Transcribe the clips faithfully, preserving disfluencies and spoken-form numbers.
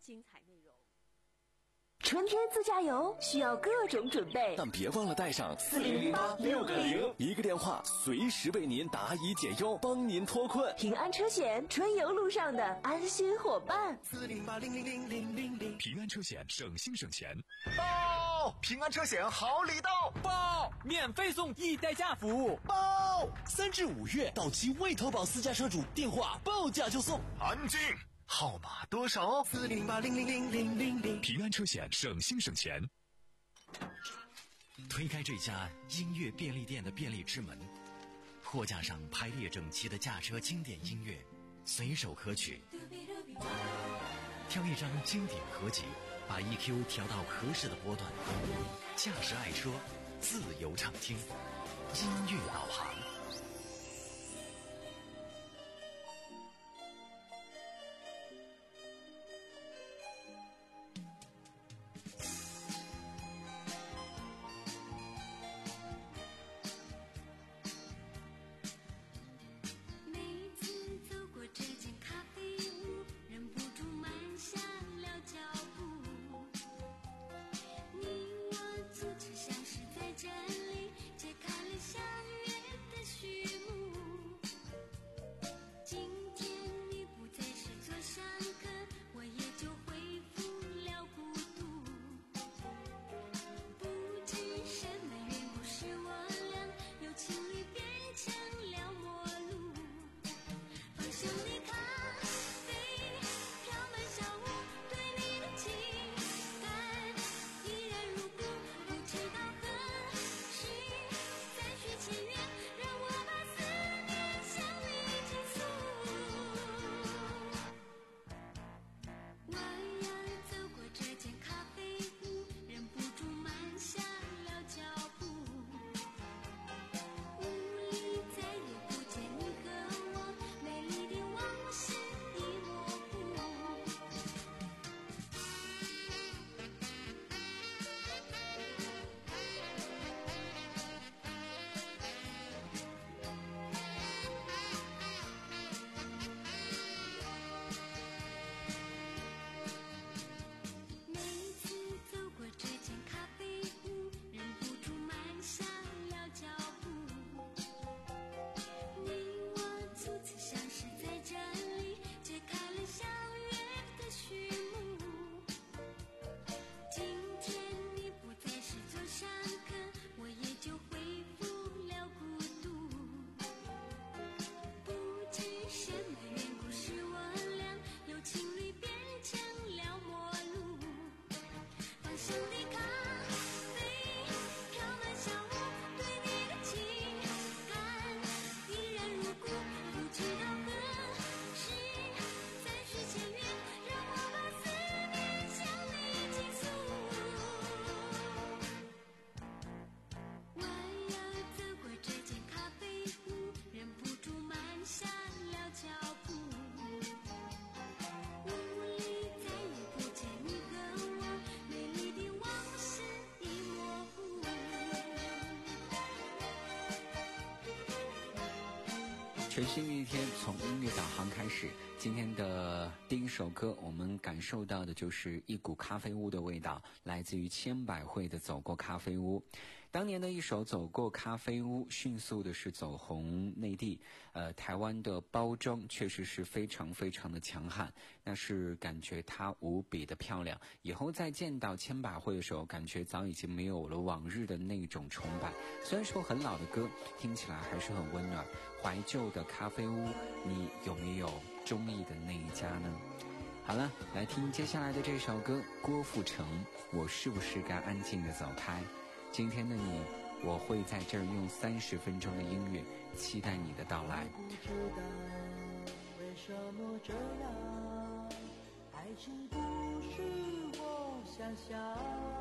精彩内容。 春天自驾游需要各种准备， 但别忘了带上四零零八六个零， 一个电话随时为您答疑解忧，帮您脱困。 平安车险，春游路上的安心伙伴。 四零八零零零零零零， 平安车险，省心省钱。 报平安车险好礼到， 报免费送一代驾服务， 报三至五月到期未投保私家车主电话报价就送。 安静。号码多少？ 四零八零零零零零零。 平安车险，省心省钱。 推开这家音乐便利店的便利之门，货架上排列整齐的驾车经典音乐，随手可取。挑一张经典合集，把 E Q 调到合适的波段，驾驶爱车，自由畅听，音乐导航。 全新的一天，从音乐导航开始。今天的第一首歌，我们感受到的就是一股咖啡屋的味道，来自于千百惠的《走过咖啡屋》。当年的一首《走过咖啡屋》迅速的是走红内地，呃，台湾的包装确实是非常非常的强悍，那是感觉它无比的漂亮。以后再见到千百惠的时候，感觉早已经没有了往日的那种崇拜。虽然说很老的歌，听起来还是很温暖。怀旧的咖啡屋，你有没有中意的那一家呢？好了，来听接下来的这首歌，郭富城，我是不是该安静的走开？今天的你，我会在这儿用三十分钟的音乐期待你的到来。 不知道为什么这样，爱情不是我想象，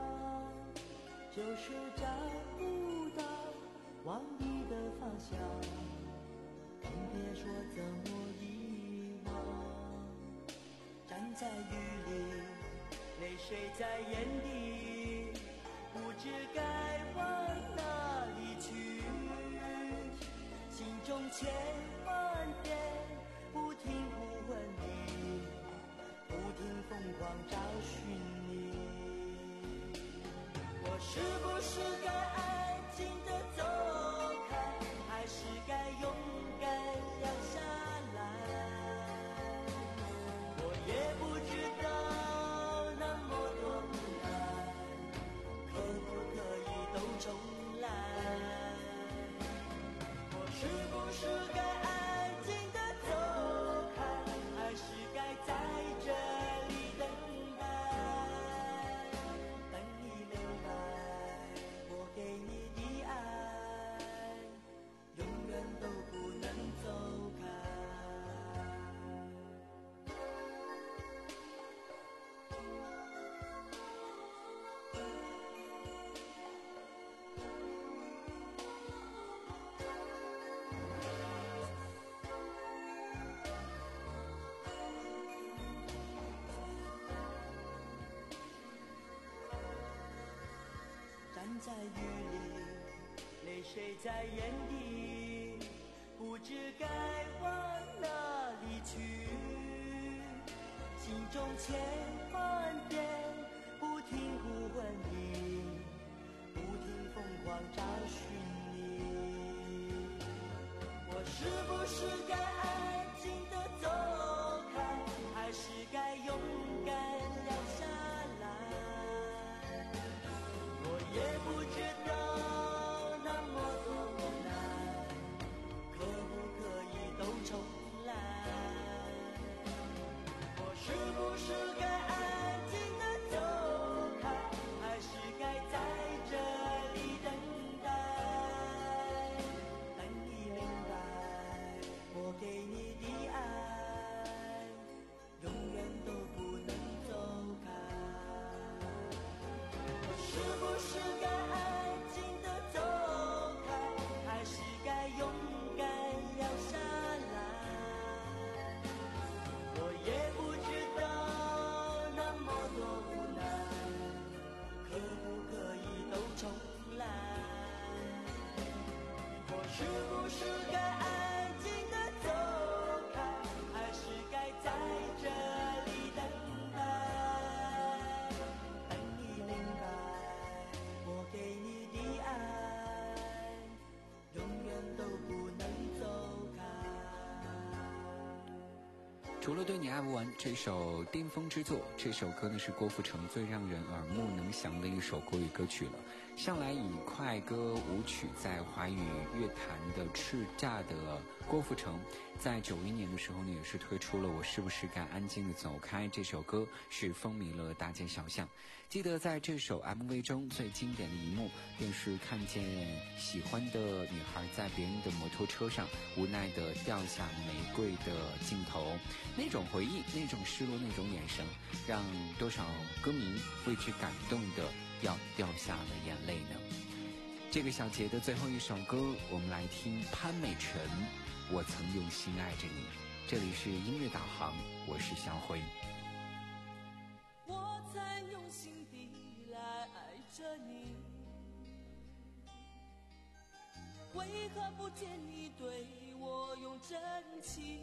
就是找不到往你的方向，更别说怎么遗忘。站在雨里，泪水在眼底，不知该往哪里去，心中千万遍不停不问你，不停疯狂找在雨里，泪水在眼底，不知该往哪里去，心中千万遍不停呼唤你，不停疯狂找寻你。我是不是该安静地走开，还是该勇敢留下来？我也不知道那么多无奈，可不可以都重来？我是不是该安静地走开，还是该在这里等待？等你明白，我给你的爱永远都不能走开。我是不是该安静地走开，还是该勇敢留下来？我也不知道那么多无奈，可不可以都重来？我是不是该安静地走开，还是该在这里等待？等你明白，我给你的爱永远都不能走开。 除了对你爱不完这首巅峰之作，这首歌呢是郭富城最让人耳目能详的一首国语歌曲了。向来以快歌舞曲在华语乐坛的叱咤的郭富城，在九一年的时候呢，也是推出了《我是不是该安静的走开》这首歌，是风靡了大街小巷。记得在这首 M V 中最经典的一幕，便是看见喜欢的女孩在别人的摩托车上无奈地掉下玫瑰的镜头，那种回忆，那种失落，那种眼神，让多少歌迷为之感动的要掉下了眼泪呢。这个小节的最后一首歌，我们来听潘美辰，我曾用心爱着你。这里是音乐导航，我是小辉。 我曾用心地来爱着你，为何不见你对我用真情？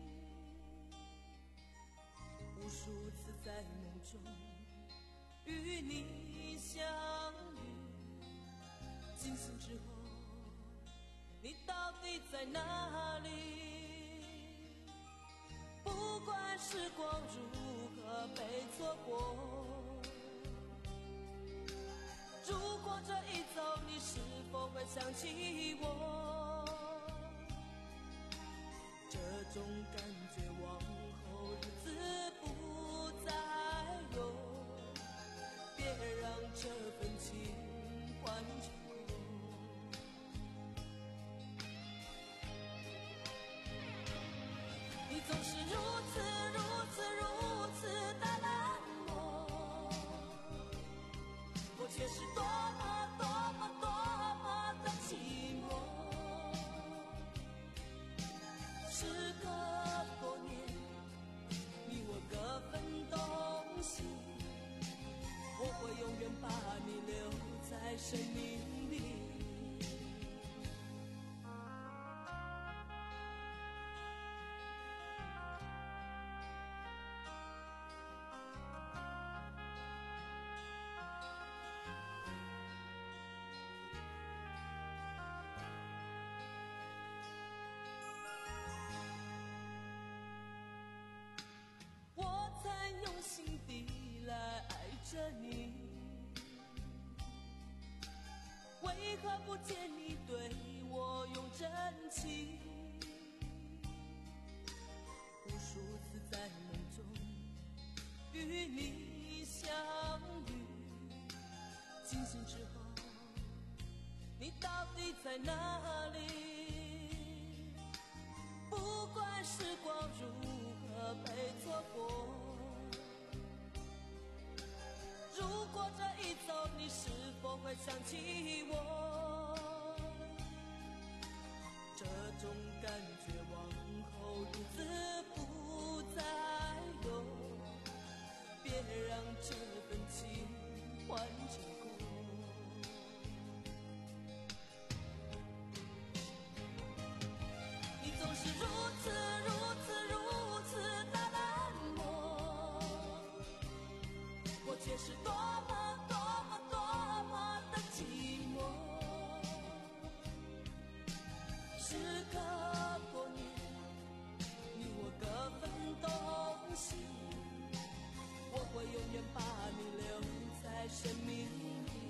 无数次在梦中与你相遇，惊醒之后你到底在哪里？不管时光如何被错过，如果这一走你是否会想起我？这种感觉往后日子不再有，别让这份情换成空。你总是如此如此如此的冷漠，我却是多么多么多么的寂寞。时隔多年，你我各分东西，我会永远把你留在生命里。心底来爱着你，为何不见你对我用真情？无数次在梦中与你相遇，惊醒之后你到底在哪里？不管时光如何被错过，如果这一走你是否会想起我？这种感觉往后日子不再有，别让这份情换成空。 也是多么多么多么的寂寞。时隔多年，你我各分东西，我会永远把你留在生命里。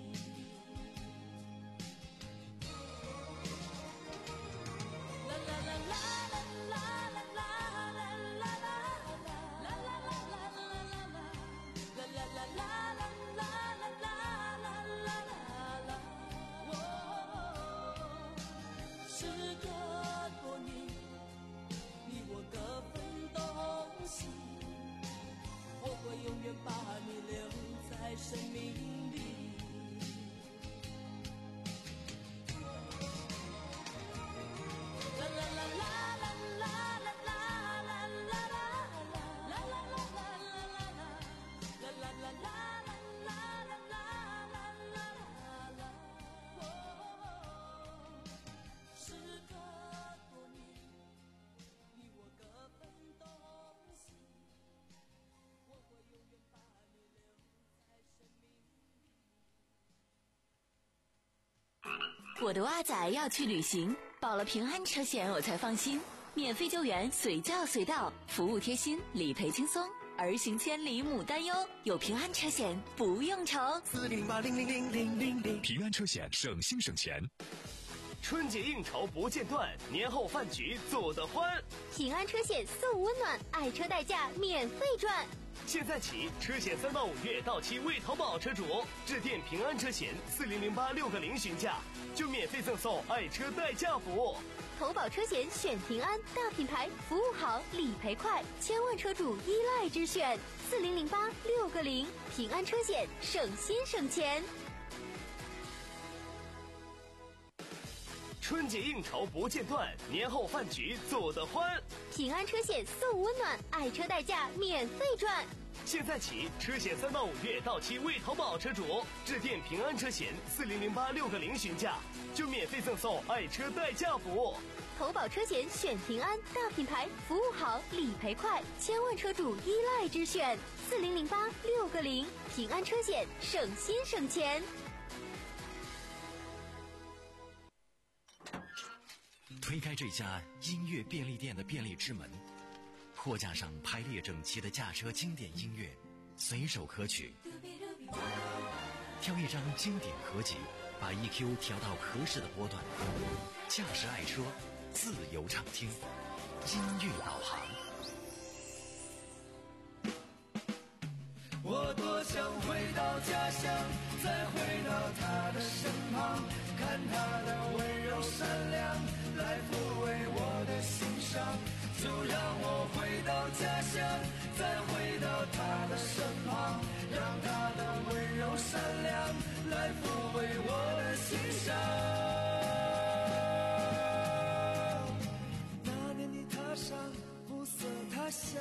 永远把你留在生命里。啦啦啦啦啦啦啦啦啦啦啦啦啦啦啦啦啦啦啦。时隔多年，你我各分东西。 我的蛙仔要去旅行，保了平安车险我才放心，免费救援随叫随到，服务贴心，理赔轻松，儿行千里母担忧，有平安车险不用愁。 四零八零零零零零零， 平安车险省心省钱。 春节应酬不间断，年后饭局做得欢。 平安车险送温暖，爱车代驾免费赚。 现在起，车险三到五月到期未投保车主致电平安车险四零零八六个零询价，就免费赠送爱车代驾服务。 投保车险选平安，大品牌，服务好，理赔快，千万车主依赖之选。四零零八六个零，平安车险，省心省钱。 春节应酬不间断，年后饭局做得欢。 平安车险送温暖，爱车代驾免费赚。 现在起，车险三到五月到期未投保车主致电平安车险四零零八六个零询价，就免费赠送爱车代驾服务。 投保车险选平安，大品牌，服务好，理赔快，千万车主依赖之选。四零零八六个零，平安车险，省心省钱。 推开这家音乐便利店的便利之门，货架上排列整齐的驾车经典音乐，随手可取。挑一张经典合集，把 E Q 调到合适的波段，驾驶爱车，自由畅听，音乐导航。 我多想回到家乡，再回到他的身旁，看他的温柔善良，来抚慰我的心伤。就让我回到家乡，再回到他的身旁，让他的温柔善良来抚慰我的心伤。那年你踏上暮色他乡，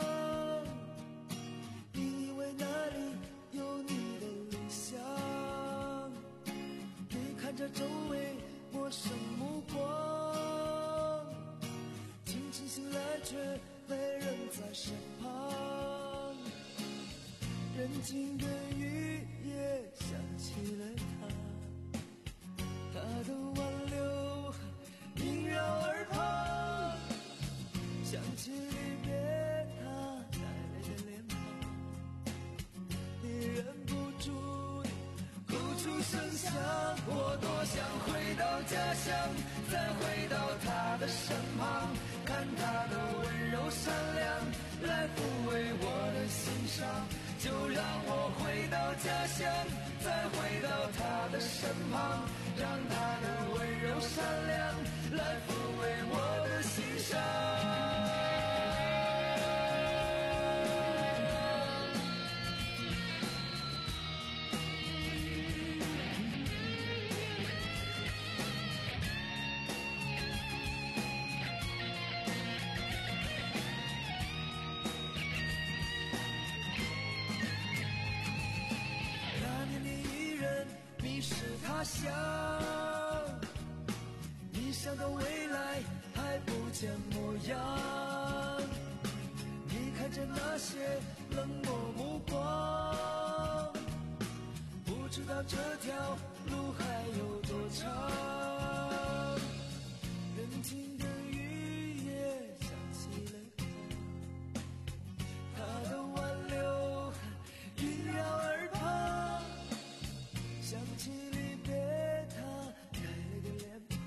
你以为那里有你的理想，你看着周围陌生目光，清晨醒来却没人在身旁，人静的雨也想起了他，他的挽留萦绕耳旁，想起离别他带来的脸庞，你忍不住哭出声响。我多想回到家乡，再回到他的身旁，看他的温柔善良来抚慰我的心伤。就让我回到家乡，再回到他的身旁，让他的温柔善良来抚慰我的心伤。他乡，你想到未来还不见模样，你看着那些冷漠目光， 道这条路还有多长。人情的雨也想起了他，他的挽留萦绕耳旁，想起离别他开了个脸庞，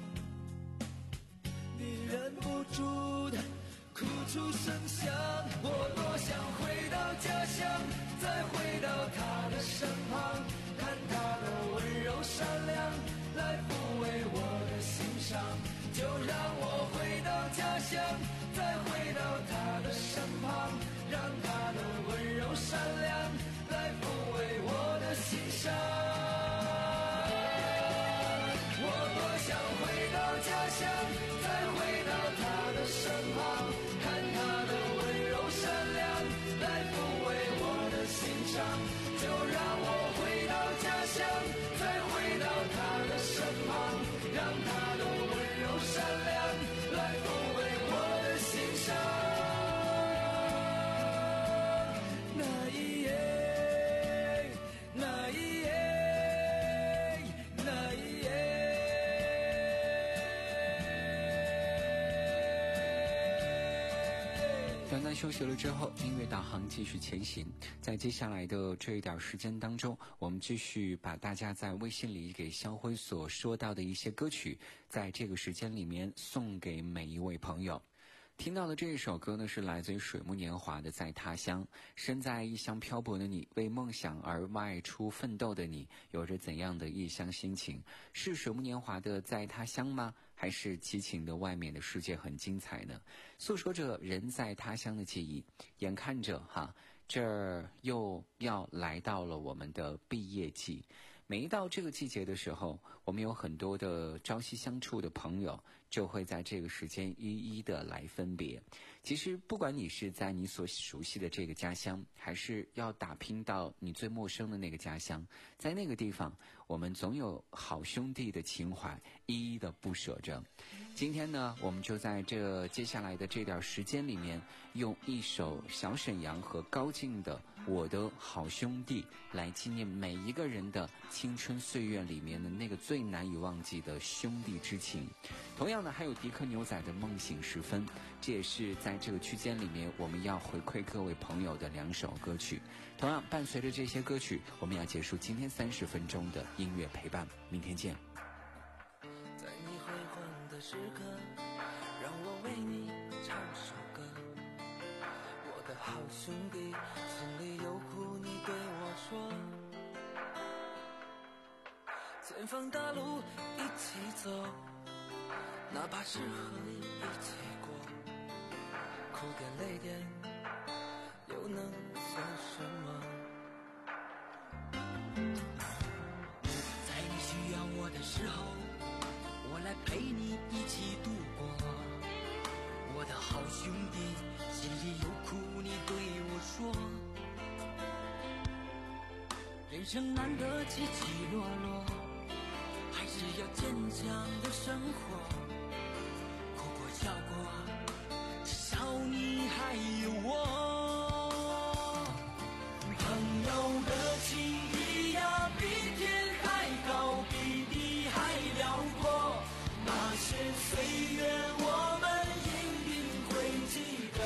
你忍不住的哭出声响。我多想回到家乡，再回到他的身旁，看他的温柔善良来抚慰我的心伤。就让我回到家乡，再回到他的身旁，让他的温柔善良来抚慰我的心伤。我多想回到家乡，再回到他的身旁，看他的温柔善良来抚慰我的心伤。就让我回到家乡，再回到他的身旁，让他的温柔善良来抚慰我的心伤。那一夜，那一夜，那一夜。 短暂休息了之后，音乐导航继续前行。在接下来的这一点时间当中，我们继续把大家在微信里给肖辉所说到的一些歌曲，在这个时间里面送给每一位朋友。听到的这一首歌呢，是来自于水木年华的《在他乡》。身在异乡漂泊的你，为梦想而外出奋斗的你，有着怎样的异乡心情？是水木年华的《在他乡》吗？还是激情的外面的世界很精彩呢？诉说着人在他乡的记忆。眼看着哈，这儿又要来到了我们的毕业季。每一到这个季节的时候，我们有很多的朝夕相处的朋友就会在这个时间一一的来分别。其实不管你是在你所熟悉的这个家乡，还是要打拼到你最陌生的那个家乡，在那个地方我们总有好兄弟的情怀一一的不舍着。今天呢，我们就在这接下来的这点时间里面，用一首小沈阳和高进的《我的好兄弟》来纪念每一个人的青春岁月里面的那个最难以忘记的兄弟之情。同样呢，还有迪克牛仔的《梦醒时分》，这也是在这个区间里面我们要回馈各位朋友的两首歌曲。同样伴随着这些歌曲，我们要结束今天三十分钟的音乐陪伴，明天见。 在你辉煌的时刻，让我为你唱首歌。我的好兄弟，心里有苦你对我说，前方大路一起走，哪怕是河一起过，哭点泪点又能算什么？在你需要我的时候，我来陪你一起度过。我的好兄弟，心里有苦你对我说，人生难得起起落落，还是要坚强的生活，哭过笑过，至少你还有我。朋友的情谊呀，比天还高，比地还辽阔，那些岁月我们一定会记得。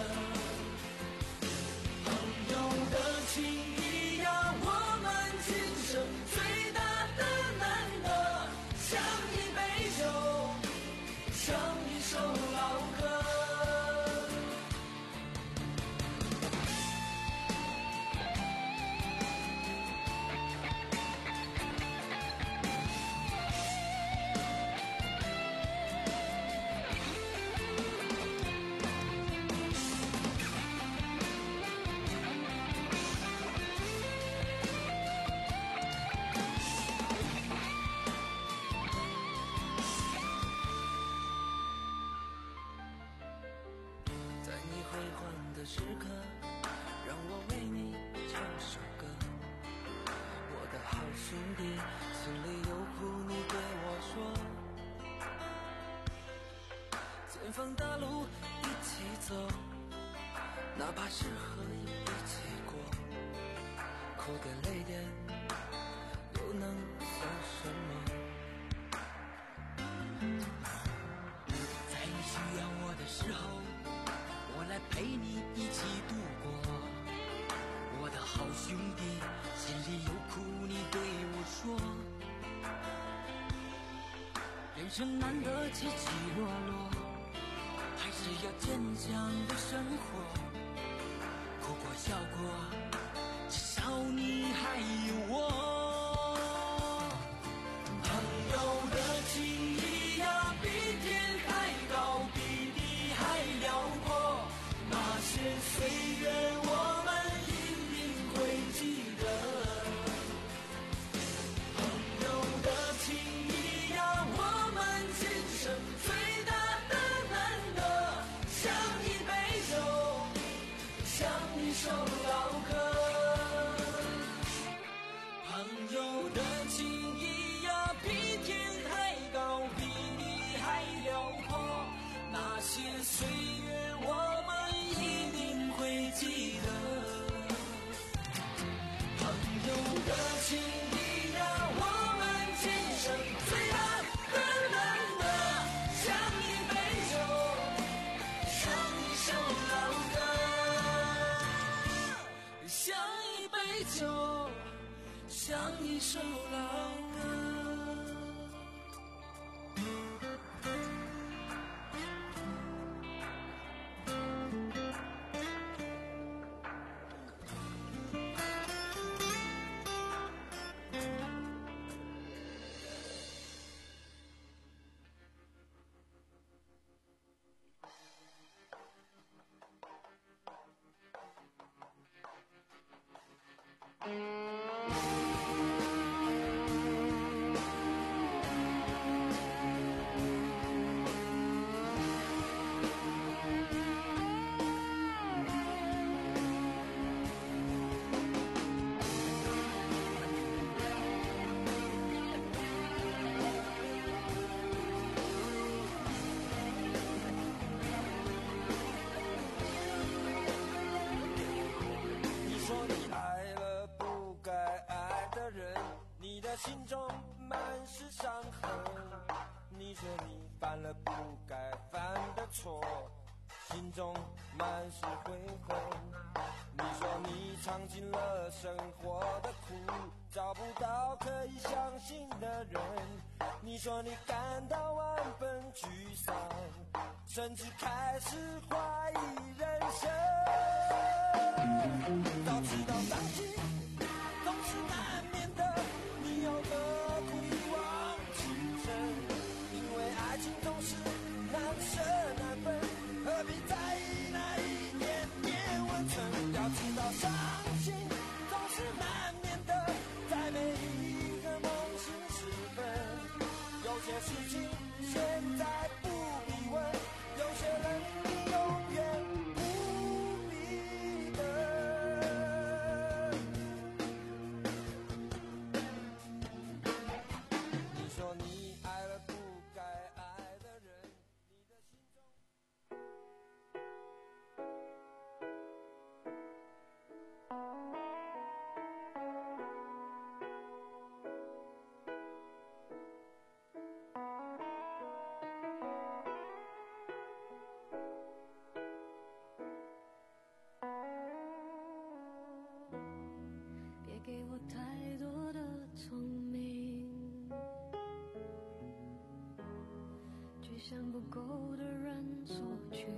朋友的情谊呀，我们今生最大的难得，像一杯酒，像一首老歌。时刻，让我为你唱首歌。我的好兄弟，心里有苦你对我说，前方大路一起走，哪怕是河一起过，哭点泪点又能城难得起起落落，还是要坚强的生活。哭过笑过，至少你还有我。朋友的情谊呀，比天还高，比地还辽阔。那些岁月我们一定会记得。朋友的情谊呀，我们今生最大的难得，像一杯酒，像一首老歌。朋友的情谊呀，比天还高，比地还辽阔。那些岁月我们一定会记得。朋友的情谊呀，我们今生最大的难得，像一杯酒，像一首老歌，像一杯酒，像一首老歌。心中满是伤痕，你说你犯了不该犯的错，心中满是悔恨。你说你尝尽了生活的苦，找不到可以相信的人。你说你感到万分沮丧，甚至开始怀疑人生。早知道伤心总是难免的，你要何苦一往情深？因为爱情总是难舍难分，何必在意那一点点温存？要知道伤心总是难免的，在每一个梦醒时分。有些事情现在不必问，有些人你永远不必等。你说你爱了不该爱的人，你的心中。 别给我太多的聪明，去向不够的人索取。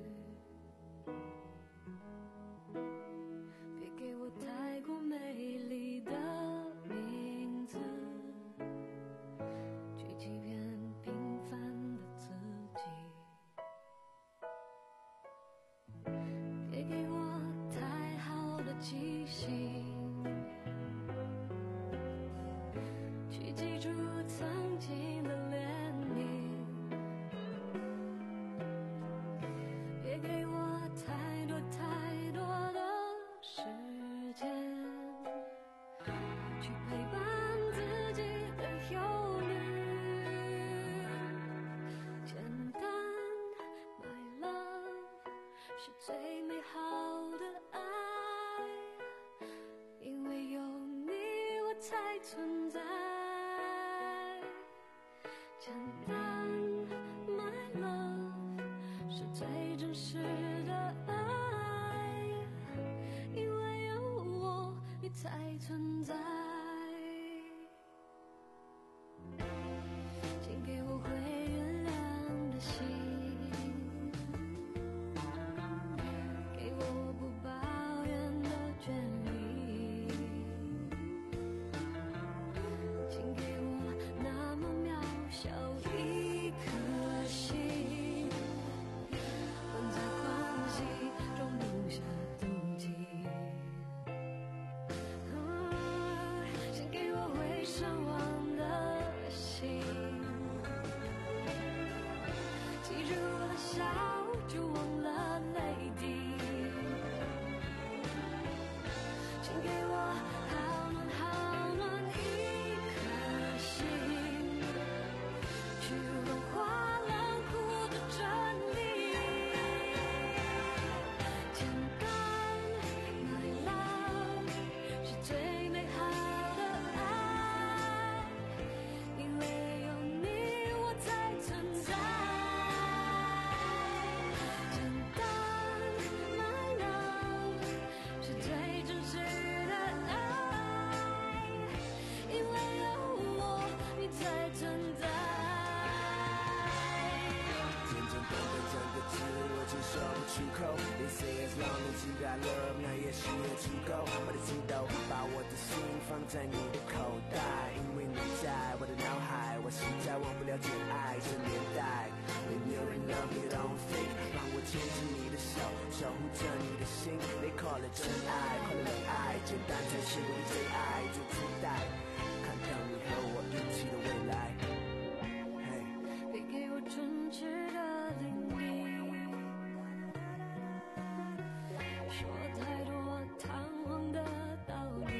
别给我太过美丽的名字，去欺骗平凡的自己。别给我太好的记性，去记住曾经的怜悯。别给我太多太多的时间，去陪伴自己的忧虑。简单 My love 是最美好的爱，因为有你我才存在。简单 My love 是最真实的爱，因为有我你才存在。请给我回我的心都把我的心放在你的口袋，因为你在我的脑海，我实在忘不了简爱这年代。When you're in love you don't think， 让我牵着你的手，守护着你的心， They call it 真爱，快乐的爱，简单才是我的最爱，最期待看到你和我一起的未来。 别给我纯挚的叮咛，说太多堂皇的道理，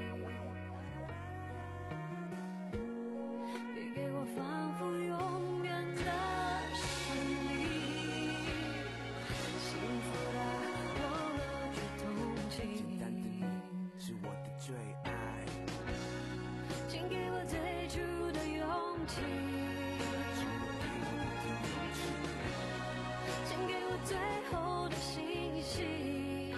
别给我仿佛永远的神秘，幸福的忘了去同情， 简单的你是我的最爱， 请给我最初的勇气，请给我最后的信息。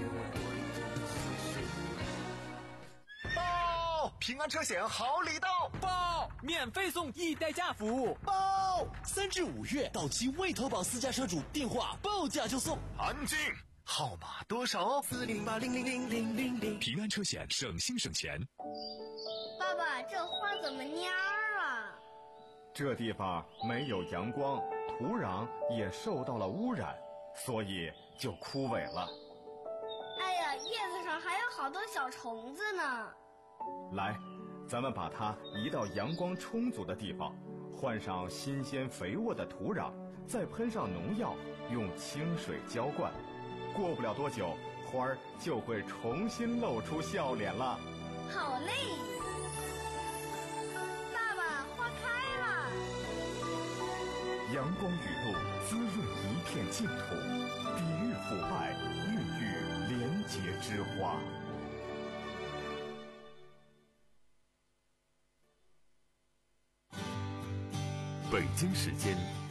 报！平安车险好礼到！ 报！免费送易代驾服务！ 报！三至五月到期未投保私家车主电话报价就送。 安静，号码多少？ 四零八零零零零零零。 平安车险，省心省钱。 爸爸，这花怎么蔫儿啊？ 这地方没有阳光，土壤也受到了污染，所以就枯萎了。 哎呀，叶子上还有好多小虫子呢。 来，咱们把它移到阳光充足的地方，换上新鲜肥沃的土壤，再喷上农药，用清水浇灌。过不了多久，花儿就会重新露出笑脸了。 好嘞！爸爸，花开了。 阳光雨露滋润一片净土，抵御腐败，孕育廉洁之花。 北京时间